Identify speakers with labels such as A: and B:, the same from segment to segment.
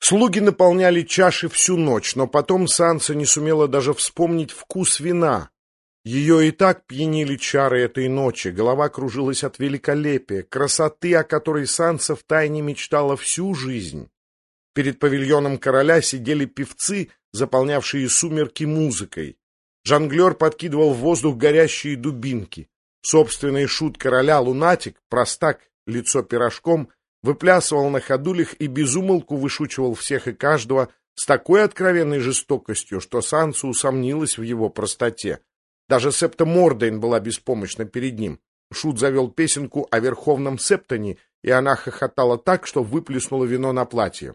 A: Слуги наполняли чаши всю ночь, но потом Санса не сумела даже вспомнить вкус вина. Ее и так пьянили чары этой ночи, голова кружилась от великолепия, красоты, о которой Санса втайне мечтала всю жизнь. Перед павильоном короля сидели певцы, заполнявшие сумерки музыкой. Жонглер подкидывал в воздух горящие дубинки. Собственный шут короля, лунатик, простак, лицо пирожком, выплясывал на ходулях и без умолку вышучивал всех и каждого с такой откровенной жестокостью, что Санса усомнилась в его простоте. Даже Септа Мордейн была беспомощна перед ним. Шут завел песенку о верховном Септоне, и она хохотала так, что выплеснула вино на платье.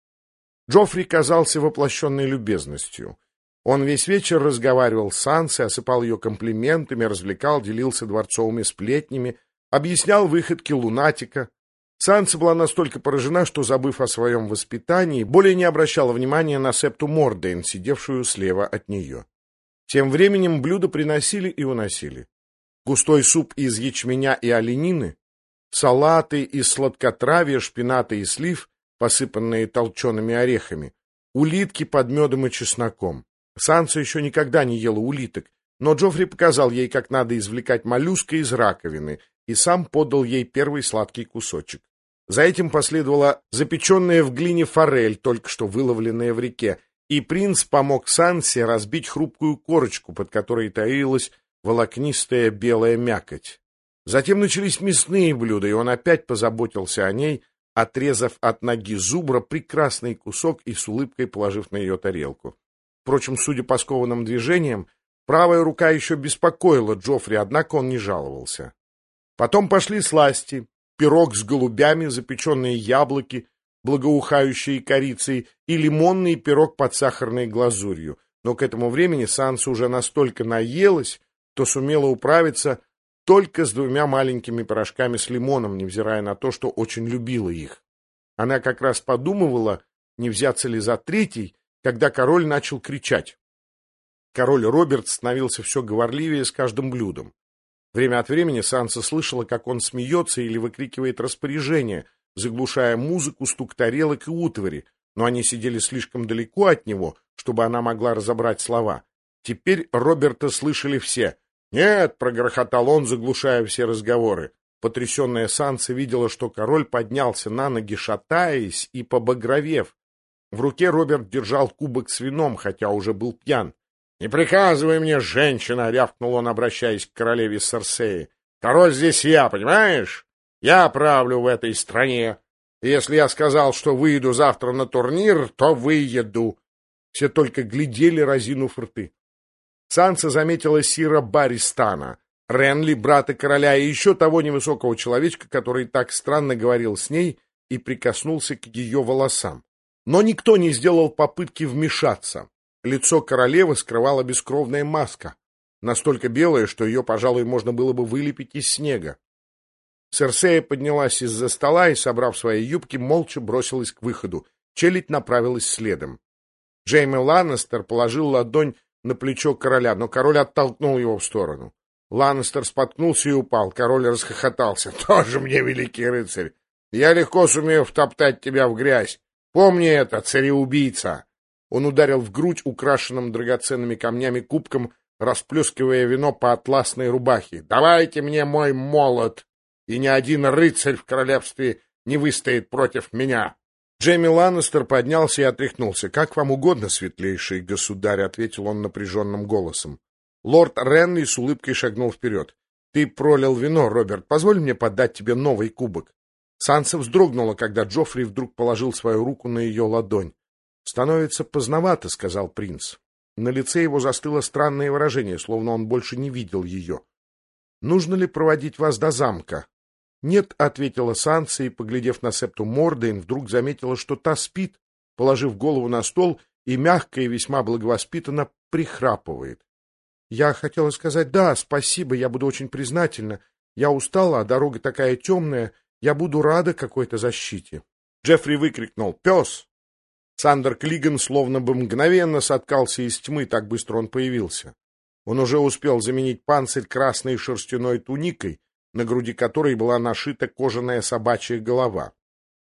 A: Джоффри казался воплощенной любезностью. Он весь вечер разговаривал с Сансой, осыпал ее комплиментами, развлекал, делился дворцовыми сплетнями, объяснял выходки лунатика. Санса была настолько поражена, что, забыв о своем воспитании, более не обращала внимания на Септу Мордейн, сидевшую слева от нее. Тем временем блюда приносили и уносили. Густой суп из ячменя и оленины, салаты из сладкотравья, шпината и слив, посыпанные толчеными орехами, улитки под медом и чесноком. Санса еще никогда не ела улиток, но Джоффри показал ей, как надо извлекать моллюска из раковины, и сам подал ей первый сладкий кусочек. За этим последовала запеченная в глине форель, только что выловленная в реке, и принц помог Сансе разбить хрупкую корочку, под которой таилась волокнистая белая мякоть. Затем начались мясные блюда, и он опять позаботился о ней, отрезав от ноги зубра прекрасный кусок и с улыбкой положив на ее тарелку. Впрочем, судя по скованным движениям, правая рука еще беспокоила Джоффри, однако он не жаловался. Потом пошли сласти, пирог с голубями, запеченные яблоки, благоухающие корицей, и лимонный пирог под сахарной глазурью. Но к этому времени Санса уже настолько наелась, что сумела управиться только с 2 маленькими пирожками с лимоном, невзирая на то, что очень любила их. Она как раз подумывала, не взяться ли за 3-й, когда король начал кричать. Король Роберт становился все говорливее с каждым блюдом. Время от времени Санса слышала, как он смеется или выкрикивает распоряжение, заглушая музыку, стук тарелок и утвари, но они сидели слишком далеко от него, чтобы она могла разобрать слова. Теперь Роберта слышали все. «Нет!» — прогрохотал он, заглушая все разговоры. Потрясенная Санса видела, что король поднялся на ноги, шатаясь и побагровев. В руке Роберт держал кубок с вином, хотя уже был пьян. «Не приказывай мне, женщина!» — рявкнул он, обращаясь к королеве Серсеи. «Король здесь я, понимаешь? Я правлю в этой стране. И если я сказал, что выйду завтра на турнир, то выеду». Все только глядели, разинув рты. Санса заметила сира Баристана, Ренли, брата короля, и еще того невысокого человечка, который так странно говорил с ней и прикоснулся к ее волосам. Но никто не сделал попытки вмешаться. Лицо королевы скрывала бескровная маска, настолько белая, что ее, пожалуй, можно было бы вылепить из снега. Серсея поднялась из-за стола и, собрав свои юбки, молча бросилась к выходу. Челядь направилась следом. Джейми Ланнистер положил ладонь на плечо короля, но король оттолкнул его в сторону. Ланнистер споткнулся и упал. Король расхохотался. «Тоже мне великий рыцарь! Я легко сумею втоптать тебя в грязь! Помни это, цареубийца!» Он ударил в грудь украшенным драгоценными камнями кубком, расплескивая вино по атласной рубахе. «Давайте мне мой молот, и ни один рыцарь в королевстве не выстоит против меня!» Джейми Ланнистер поднялся и отряхнулся. «Как вам угодно, светлейший государь», — ответил он напряженным голосом. Лорд Ренли с улыбкой шагнул вперед. «Ты пролил вино, Роберт. Позволь мне подать тебе новый кубок». Санса вздрогнула, когда Джоффри вдруг положил свою руку на ее ладонь. «Становится поздновато», — сказал принц. На лице его застыло странное выражение, словно он больше не видел ее. «Нужно ли проводить вас до замка?» «Нет», — ответила Санса и, поглядев на Септу Мордейн, вдруг заметила, что та спит, положив голову на стол и мягко и весьма благовоспитанно прихрапывает. «Я хотела сказать, да, спасибо, я буду очень признательна. Я устала, а дорога такая темная, я буду рада какой-то защите». Джеффри выкрикнул «Пес!». Сандер Клиган словно бы мгновенно соткался из тьмы, так быстро он появился. Он уже успел заменить панцирь красной шерстяной туникой, на груди которой была нашита кожаная собачья голова.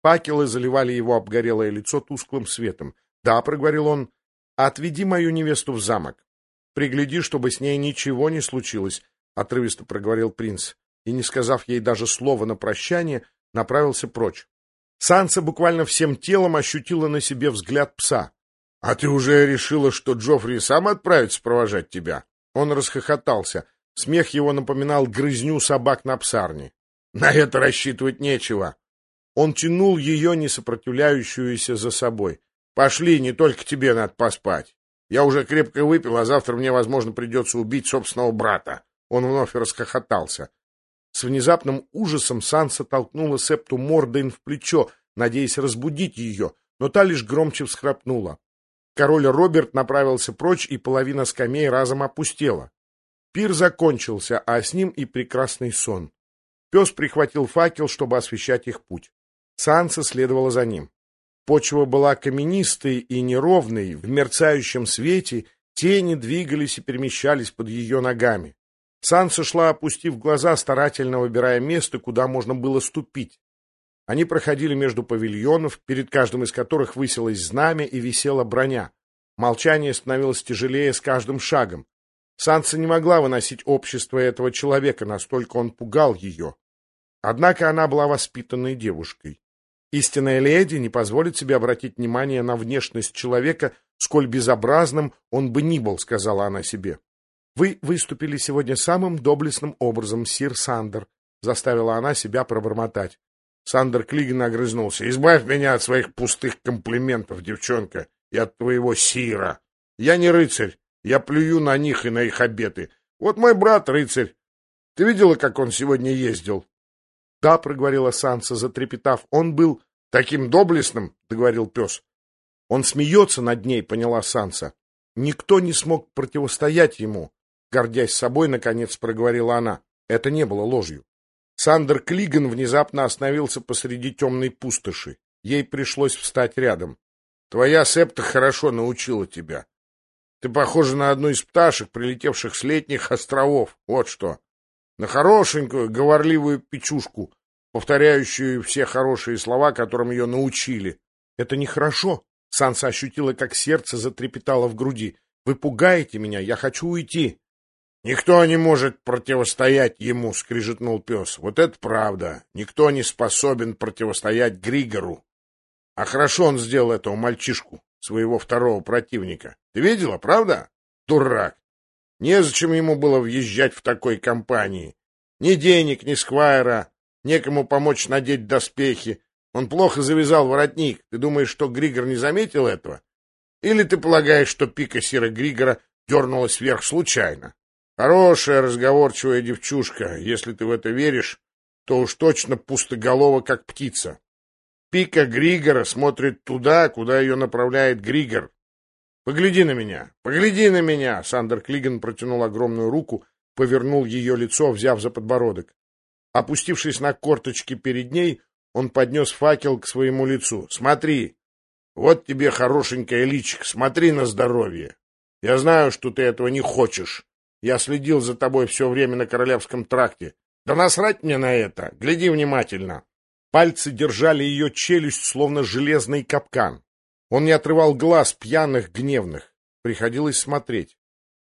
A: Факелы заливали его обгорелое лицо тусклым светом. — Да, — проговорил он, — отведи мою невесту в замок. Пригляди, чтобы с ней ничего не случилось, — отрывисто проговорил принц, и, не сказав ей даже слова на прощание, направился прочь. Санса буквально всем телом ощутила на себе взгляд пса. — А ты уже решила, что Джоффри сам отправится провожать тебя? Он расхохотался. Смех его напоминал грызню собак на псарне. — На это рассчитывать нечего. Он тянул ее, не сопротивляющуюся, за собой. — Пошли, не только тебе надо поспать. Я уже крепко выпил, а завтра мне, возможно, придется убить собственного брата. Он вновь расхохотался. С внезапным ужасом Санса толкнула Септу Мордейн в плечо, надеясь разбудить ее, но та лишь громче всхрапнула. Король Роберт направился прочь, и половина скамей разом опустела. Пир закончился, а с ним и прекрасный сон. Пес прихватил факел, чтобы освещать их путь. Санса следовала за ним. Почва была каменистой и неровной, в мерцающем свете тени двигались и перемещались под ее ногами. Санса шла, опустив глаза, старательно выбирая место, куда можно было ступить. Они проходили между павильонов, перед каждым из которых высилось знамя и висела броня. Молчание становилось тяжелее с каждым шагом. Санса не могла выносить общество этого человека, настолько он пугал ее. Однако она была воспитанной девушкой. Истинная леди не позволит себе обратить внимание на внешность человека, сколь безобразным он бы ни был, сказала она себе. — Вы выступили сегодня самым доблестным образом, сир Сандер, — заставила она себя пробормотать. Сандер Клиган огрызнулся. — Избавь меня от своих пустых комплиментов, девчонка, и от твоего сира. Я не рыцарь, я плюю на них и на их обеты. Вот мой брат рыцарь. Ты видела, как он сегодня ездил? — Да, — проговорила Санса, затрепетав. — Он был таким доблестным, — договорил пес. — Он смеется над ней, — поняла Санса. Никто не смог противостоять ему. Гордясь собой, наконец проговорила она. Это не было ложью. Сандер Клиган внезапно остановился посреди темной пустоши. Ей пришлось встать рядом. — Твоя Септа хорошо научила тебя. Ты похожа на одну из пташек, прилетевших с летних островов. Вот что. На хорошенькую, говорливую печушку, повторяющую все хорошие слова, которым ее научили. — Это нехорошо. Санса ощутила, как сердце затрепетало в груди. — Вы пугаете меня, я хочу уйти. — Никто не может противостоять ему, — скрижетнул пес. — Вот это правда. Никто не способен противостоять Григору. А хорошо он сделал этого мальчишку, своего второго противника. Ты видела, правда? Дурак. Незачем ему было въезжать в такой компании. Ни денег, ни сквайра, некому помочь надеть доспехи. Он плохо завязал воротник. Ты думаешь, что Григор не заметил этого? Или ты полагаешь, что пика сира Григора дернулась вверх случайно? Хорошая, разговорчивая девчушка. Если ты в это веришь, то уж точно пустоголова, как птица. Пика Григора смотрит туда, куда ее направляет Григор. Погляди на меня, погляди на меня! Сандер Клиган протянул огромную руку, повернул ее лицо, взяв за подбородок. Опустившись на корточки перед ней, он поднес факел к своему лицу. Смотри, вот тебе хорошенькая личико, смотри на здоровье. Я знаю, что ты этого не хочешь. Я следил за тобой все время на Королевском тракте. Да насрать мне на это, гляди внимательно. Пальцы держали ее челюсть, словно железный капкан. Он не отрывал глаз, пьяных, гневных. Приходилось смотреть.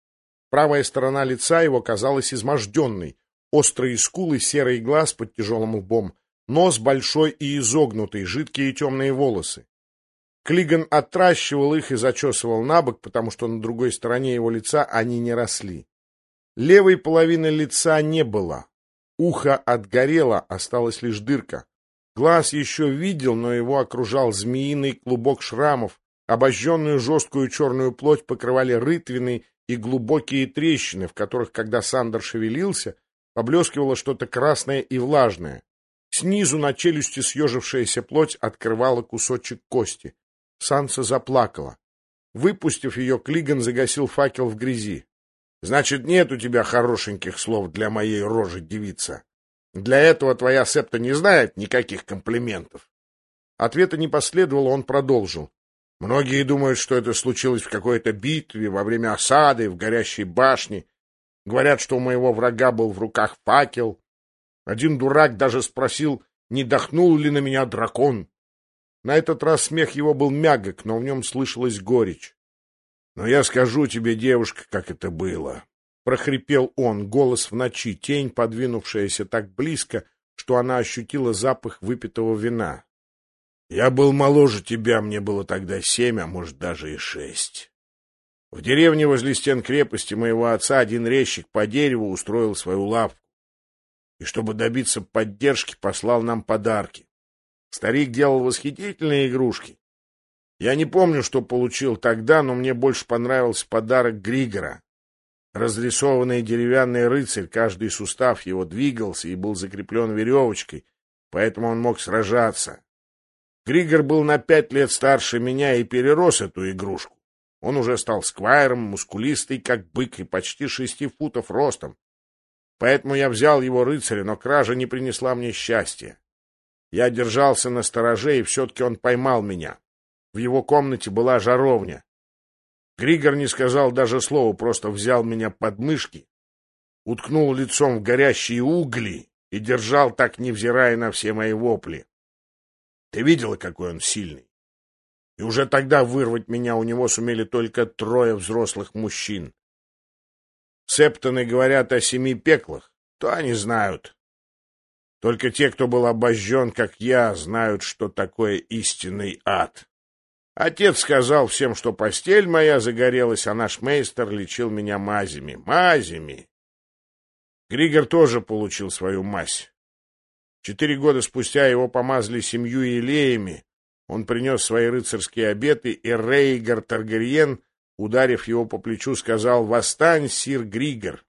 A: Правая сторона лица его казалась изможденной. Острые скулы, серый глаз под тяжелым лбом, нос большой и изогнутый, жидкие темные волосы. Клиган отращивал их и зачесывал набок, потому что на другой стороне его лица они не росли. Левой половины лица не было. Ухо отгорело, осталась лишь дырка. Глаз еще видел, но его окружал змеиный клубок шрамов. Обожженную жесткую черную плоть покрывали рытвины и глубокие трещины, в которых, когда Сандер шевелился, поблескивало что-то красное и влажное. Снизу на челюсти съежившаяся плоть открывала кусочек кости. Санса заплакала. Выпустив ее, Клиган загасил факел в грязи. — Значит, нет у тебя хорошеньких слов для моей рожи, девица. Для этого твоя Септа не знает никаких комплиментов. Ответа не последовало, он продолжил. Многие думают, что это случилось в какой-то битве, во время осады, в горящей башне. Говорят, что у моего врага был в руках факел. Один дурак даже спросил, не дохнул ли на меня дракон. На этот раз смех его был мягок, но в нем слышалась горечь. — Но я скажу тебе, девушка, как это было. Прохрипел он, голос в ночи, тень, подвинувшаяся так близко, что она ощутила запах выпитого вина. Я был моложе тебя, мне было тогда 7, а может даже и 6. В деревне возле стен крепости моего отца один резчик по дереву устроил свою лавку. И чтобы добиться поддержки, послал нам подарки. Старик делал восхитительные игрушки. Я не помню, что получил тогда, но мне больше понравился подарок Григора. Разрисованный деревянный рыцарь, каждый сустав его двигался и был закреплен веревочкой, поэтому он мог сражаться. Григор был на 5 лет старше меня и перерос эту игрушку. Он уже стал сквайром, мускулистый, как бык, и почти 6 футов ростом. Поэтому я взял его рыцаря, но кража не принесла мне счастья. Я держался на стороже, и все-таки он поймал меня. В его комнате была жаровня. Григор не сказал даже слова, просто взял меня под мышки, уткнул лицом в горящие угли и держал так, невзирая на все мои вопли. Ты видела, какой он сильный? И уже тогда вырвать меня у него сумели только 3 взрослых мужчин. Септоны говорят о 7 пеклах, то они знают. Только те, кто был обожжен, как я, знают, что такое истинный ад. Отец сказал всем, что постель моя загорелась, а наш мейстер лечил меня мазями. Мазями! Григор тоже получил свою мазь. 4 года спустя его помазали 7 елеями. Он принес свои рыцарские обеты, и Рейгар Таргариен, ударив его по плечу, сказал: «Восстань, сир Григор!»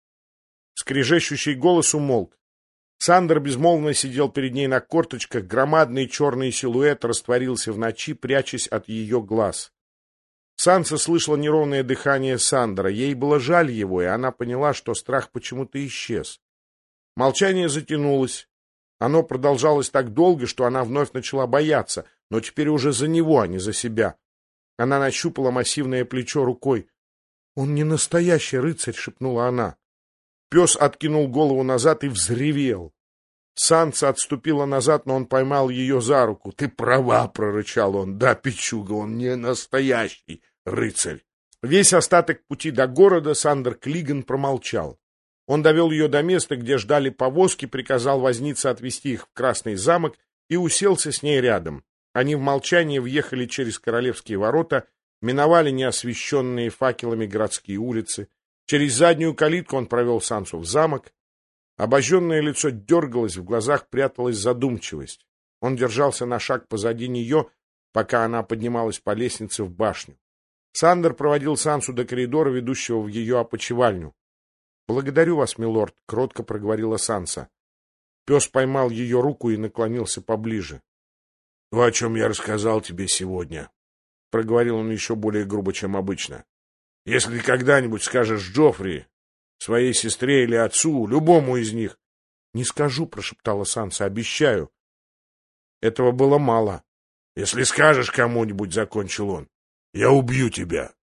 A: Скрежещущий голос умолк. Сандер безмолвно сидел перед ней на корточках, громадный черный силуэт растворился в ночи, прячась от ее глаз. Санса слышала неровное дыхание Сандера, ей было жаль его, и она поняла, что страх почему-то исчез. Молчание затянулось. Оно продолжалось так долго, что она вновь начала бояться, но теперь уже за него, а не за себя. Она нащупала массивное плечо рукой. — Он не настоящий рыцарь, — шепнула она. Пес откинул голову назад и взревел. Санса отступила назад, но он поймал ее за руку. — Ты права, — прорычал он. — Да, Пичуга, он не настоящий рыцарь. Весь остаток пути до города Сандер Клиган промолчал. Он довел ее до места, где ждали повозки, приказал вознице отвезти их в Красный замок и уселся с ней рядом. Они в молчании въехали через королевские ворота, миновали неосвещенные факелами городские улицы. Через заднюю калитку он провел Сансу в замок. Обожженное лицо дергалось, в глазах пряталась задумчивость. Он держался на шаг позади нее, пока она поднималась по лестнице в башню. Сандер проводил Сансу до коридора, ведущего в ее опочивальню. — Благодарю вас, милорд, — кротко проговорила Санса. Пес поймал ее руку и наклонился поближе. — То, о чем я рассказал тебе сегодня, — проговорил он еще более грубо, чем обычно. — Если ты когда-нибудь скажешь Джоффри, своей сестре или отцу, любому из них... — Не скажу, — прошептала Санса, — обещаю. Этого было мало. — Если скажешь кому-нибудь, — закончил он, — я убью тебя.